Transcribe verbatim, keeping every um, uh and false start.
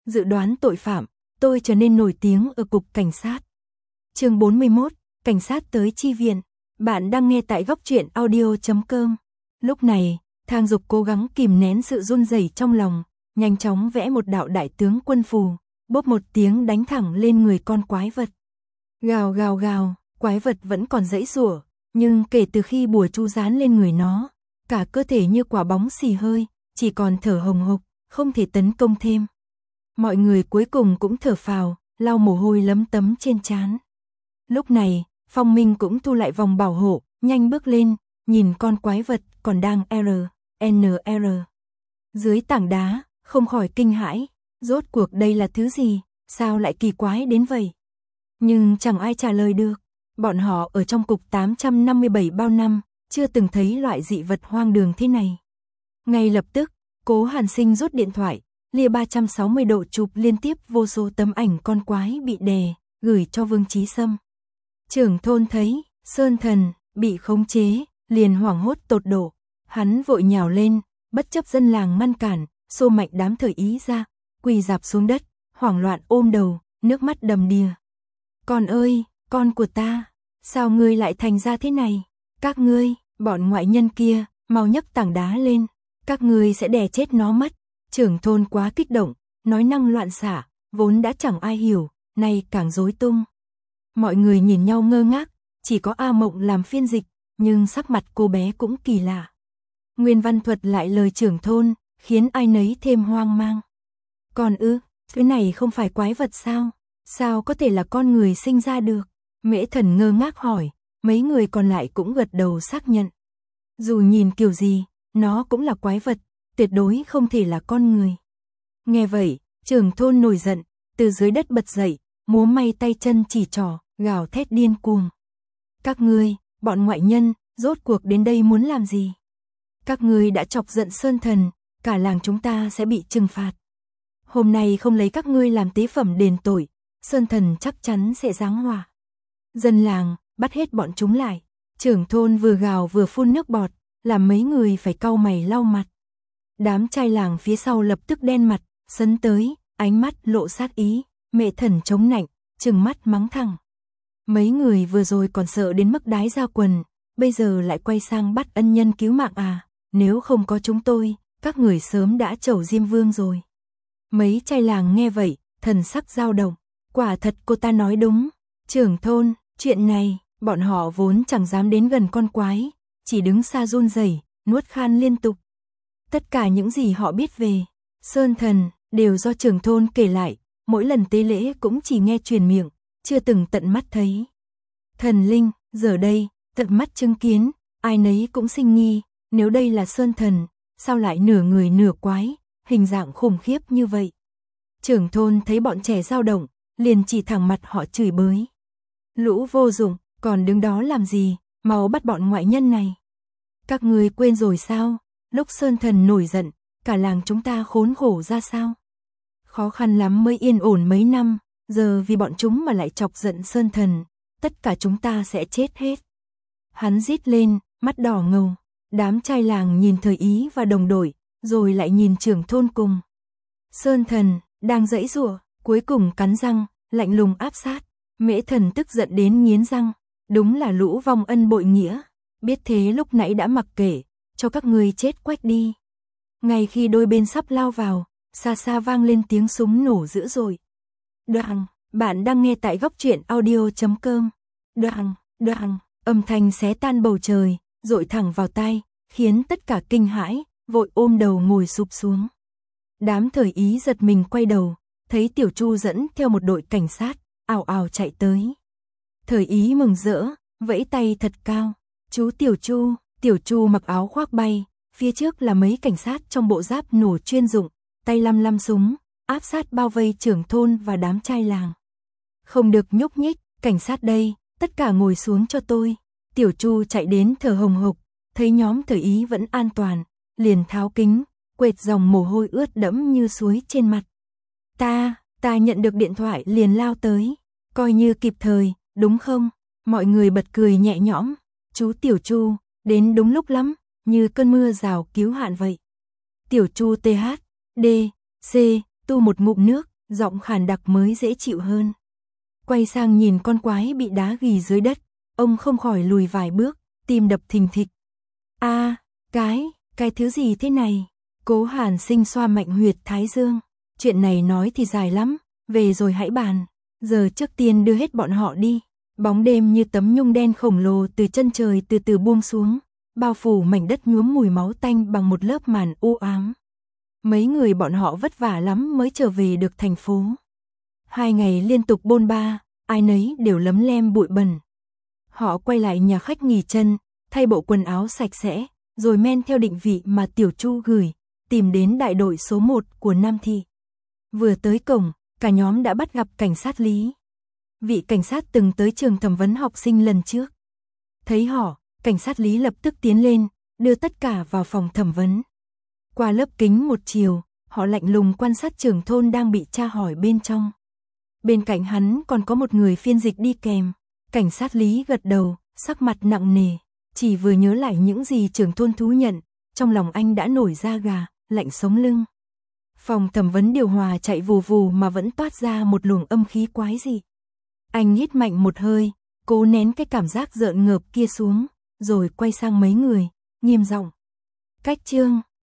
dự đoán tội phạm, tôi trở nên nổi tiếng ở cục cảnh sát. Chương bốn mươi mốt, cảnh sát tới chi viện. Bạn đang nghe tại góc truyện audio chấm com. Lúc này, Thang Dục cố gắng kìm nén sự run rẩy trong lòng, nhanh chóng vẽ một đạo đại tướng quân phù, bốp một tiếng đánh thẳng lên người con quái vật. Gào gào gào, quái vật vẫn còn giãy giụa, nhưng kể từ khi bùa chú dán lên người nó, cả cơ thể như quả bóng xì hơi, chỉ còn thở hồng hộc, không thể tấn công thêm. Mọi người cuối cùng cũng thở phào, lau mồ hôi lấm tấm trên trán. Lúc này, Phong Minh cũng thu lại vòng bảo hộ, nhanh bước lên, nhìn con quái vật còn đang R, N R. Dưới tảng đá, không khỏi kinh hãi, rốt cuộc đây là thứ gì, sao lại kỳ quái đến vậy? Nhưng chẳng ai trả lời được, bọn họ ở trong cục tám trăm năm mươi bảy bao năm, chưa từng thấy loại dị vật hoang đường thế này. Ngay lập tức, Cố Hàn Sinh rút điện thoại, lia ba trăm sáu mươi độ chụp liên tiếp vô số tấm ảnh con quái bị đè, gửi cho Vương Chí Sâm. Trưởng thôn thấy, Sơn Thần, bị khống chế, liền hoảng hốt tột độ. Hắn vội nhào lên, bất chấp dân làng ngăn cản, xô mạnh đám Thời Ý ra, quỳ rạp xuống đất, hoảng loạn ôm đầu, nước mắt đầm đìa. Con ơi, con của ta, sao ngươi lại thành ra thế này? Các ngươi, bọn ngoại nhân kia, mau nhấc tảng đá lên, các ngươi sẽ đè chết nó mất. Trưởng thôn quá kích động, nói năng loạn xạ, vốn đã chẳng ai hiểu, nay càng rối tung. Mọi người nhìn nhau ngơ ngác, chỉ có A Mộng làm phiên dịch, nhưng sắc mặt cô bé cũng kỳ lạ. Nguyên văn thuật lại lời trưởng thôn, khiến ai nấy thêm hoang mang. Còn ư, thứ này không phải quái vật sao? Sao có thể là con người sinh ra được? Mễ Thần ngơ ngác hỏi, mấy người còn lại cũng gật đầu xác nhận. Dù nhìn kiểu gì, nó cũng là quái vật, tuyệt đối không thể là con người. Nghe vậy, trưởng thôn nổi giận, từ dưới đất bật dậy, múa may tay chân chỉ trỏ, gào thét điên cuồng. Các ngươi, bọn ngoại nhân, rốt cuộc đến đây muốn làm gì? Các ngươi đã chọc giận Sơn Thần, cả làng chúng ta sẽ bị trừng phạt. Hôm nay không lấy các ngươi làm tế phẩm đền tội, Sơn Thần chắc chắn sẽ giáng họa. Dân làng, bắt hết bọn chúng lại. Trưởng thôn vừa gào vừa phun nước bọt, làm mấy người phải cau mày lau mặt. Đám trai làng phía sau lập tức đen mặt, sấn tới, ánh mắt lộ sát ý, Mẹ Thần chống nạnh, trừng mắt mắng thẳng. Mấy người vừa rồi còn sợ đến mức đái ra quần, bây giờ lại quay sang bắt ân nhân cứu mạng à, nếu không có chúng tôi, các người sớm đã trầu Diêm Vương rồi. Mấy trai làng nghe vậy, thần sắc dao động, quả thật cô ta nói đúng, trưởng thôn, chuyện này, bọn họ vốn chẳng dám đến gần con quái, chỉ đứng xa run rẩy, nuốt khan liên tục. Tất cả những gì họ biết về Sơn Thần đều do trưởng thôn kể lại, mỗi lần tế lễ cũng chỉ nghe truyền miệng, chưa từng tận mắt thấy. Thần linh, giờ đây, tận mắt chứng kiến, ai nấy cũng sinh nghi, nếu đây là Sơn Thần, sao lại nửa người nửa quái, hình dạng khủng khiếp như vậy. Trưởng thôn thấy bọn trẻ dao động, liền chỉ thẳng mặt họ chửi bới. Lũ vô dụng, còn đứng đó làm gì, mau bắt bọn ngoại nhân này. Các người quên rồi sao, lúc Sơn Thần nổi giận, cả làng chúng ta khốn khổ ra sao. Khó khăn lắm mới yên ổn mấy năm, giờ vì bọn chúng mà lại chọc giận Sơn Thần, tất cả chúng ta sẽ chết hết. Hắn rít lên, mắt đỏ ngầu, đám trai làng nhìn Thời Ý và đồng đội, rồi lại nhìn trưởng thôn cùng. Sơn Thần, đang giãy giụa, cuối cùng cắn răng, lạnh lùng áp sát. Mễ Thần tức giận đến nghiến răng, đúng là lũ vong ân bội nghĩa, biết thế lúc nãy đã mặc kệ, cho các ngươi chết quách đi. Ngay khi đôi bên sắp lao vào, xa xa vang lên tiếng súng nổ dữ dội. Đoạn, bạn đang nghe tại góc truyện audio chấm com. Đoạn, đoạn, âm thanh xé tan bầu trời, dội thẳng vào tai, khiến tất cả kinh hãi, vội ôm đầu ngồi sụp xuống. Đám Thời Ý giật mình quay đầu, thấy Tiểu Chu dẫn theo một đội cảnh sát, ào ào chạy tới. Thời Ý mừng rỡ, vẫy tay thật cao. Chú Tiểu Chu, Tiểu Chu mặc áo khoác bay, phía trước là mấy cảnh sát trong bộ giáp nổ chuyên dụng, tay lăm lăm súng, áp sát bao vây trưởng thôn và đám trai làng. Không được nhúc nhích, cảnh sát đây, tất cả ngồi xuống cho tôi. Tiểu Chu chạy đến thở hồng hộc, thấy nhóm Thời Ý vẫn an toàn, liền tháo kính, quệt dòng mồ hôi ướt đẫm như suối trên mặt. Ta, ta nhận được điện thoại liền lao tới, coi như kịp thời, đúng không? Mọi người bật cười nhẹ nhõm, chú Tiểu Chu, đến đúng lúc lắm, như cơn mưa rào cứu hạn vậy. Tiểu Chu tê hát, D, C, tu một ngụm nước, giọng khàn đặc mới dễ chịu hơn. Quay sang nhìn con quái bị đá ghi dưới đất, ông không khỏi lùi vài bước, tim đập thình thịch. A, cái, cái thứ gì thế này? Cố Hàn Sinh xoa mạnh huyệt thái dương. Chuyện này nói thì dài lắm, về rồi hãy bàn. Giờ trước tiên đưa hết bọn họ đi. Bóng đêm như tấm nhung đen khổng lồ từ chân trời từ từ buông xuống, bao phủ mảnh đất nhuốm mùi máu tanh bằng một lớp màn u ám. Mấy người bọn họ vất vả lắm mới trở về được thành phố. Hai ngày liên tục bôn ba, ai nấy đều lấm lem bụi bẩn. Họ quay lại nhà khách nghỉ chân, thay bộ quần áo sạch sẽ, rồi men theo định vị mà Tiểu Chu gửi, tìm đến đại đội số một của Nam Thị. Vừa tới cổng, cả nhóm đã bắt gặp cảnh sát Lý. Vị cảnh sát từng tới trường thẩm vấn học sinh lần trước. Thấy họ, cảnh sát Lý lập tức tiến lên, đưa tất cả vào phòng thẩm vấn. Qua lớp kính một chiều, họ lạnh lùng quan sát trưởng thôn đang bị tra hỏi bên trong. Bên cạnh hắn còn có một người phiên dịch đi kèm. Cảnh sát Lý gật đầu, sắc mặt nặng nề, chỉ vừa nhớ lại những gì trưởng thôn thú nhận, trong lòng anh đã nổi da gà, lạnh sống lưng. Phòng thẩm vấn điều hòa chạy vù vù mà vẫn toát ra một luồng âm khí quái dị. Anh hít mạnh một hơi, cố nén cái cảm giác rợn ngợp kia xuống, rồi quay sang mấy người, nghiêm giọng. Cách Trương,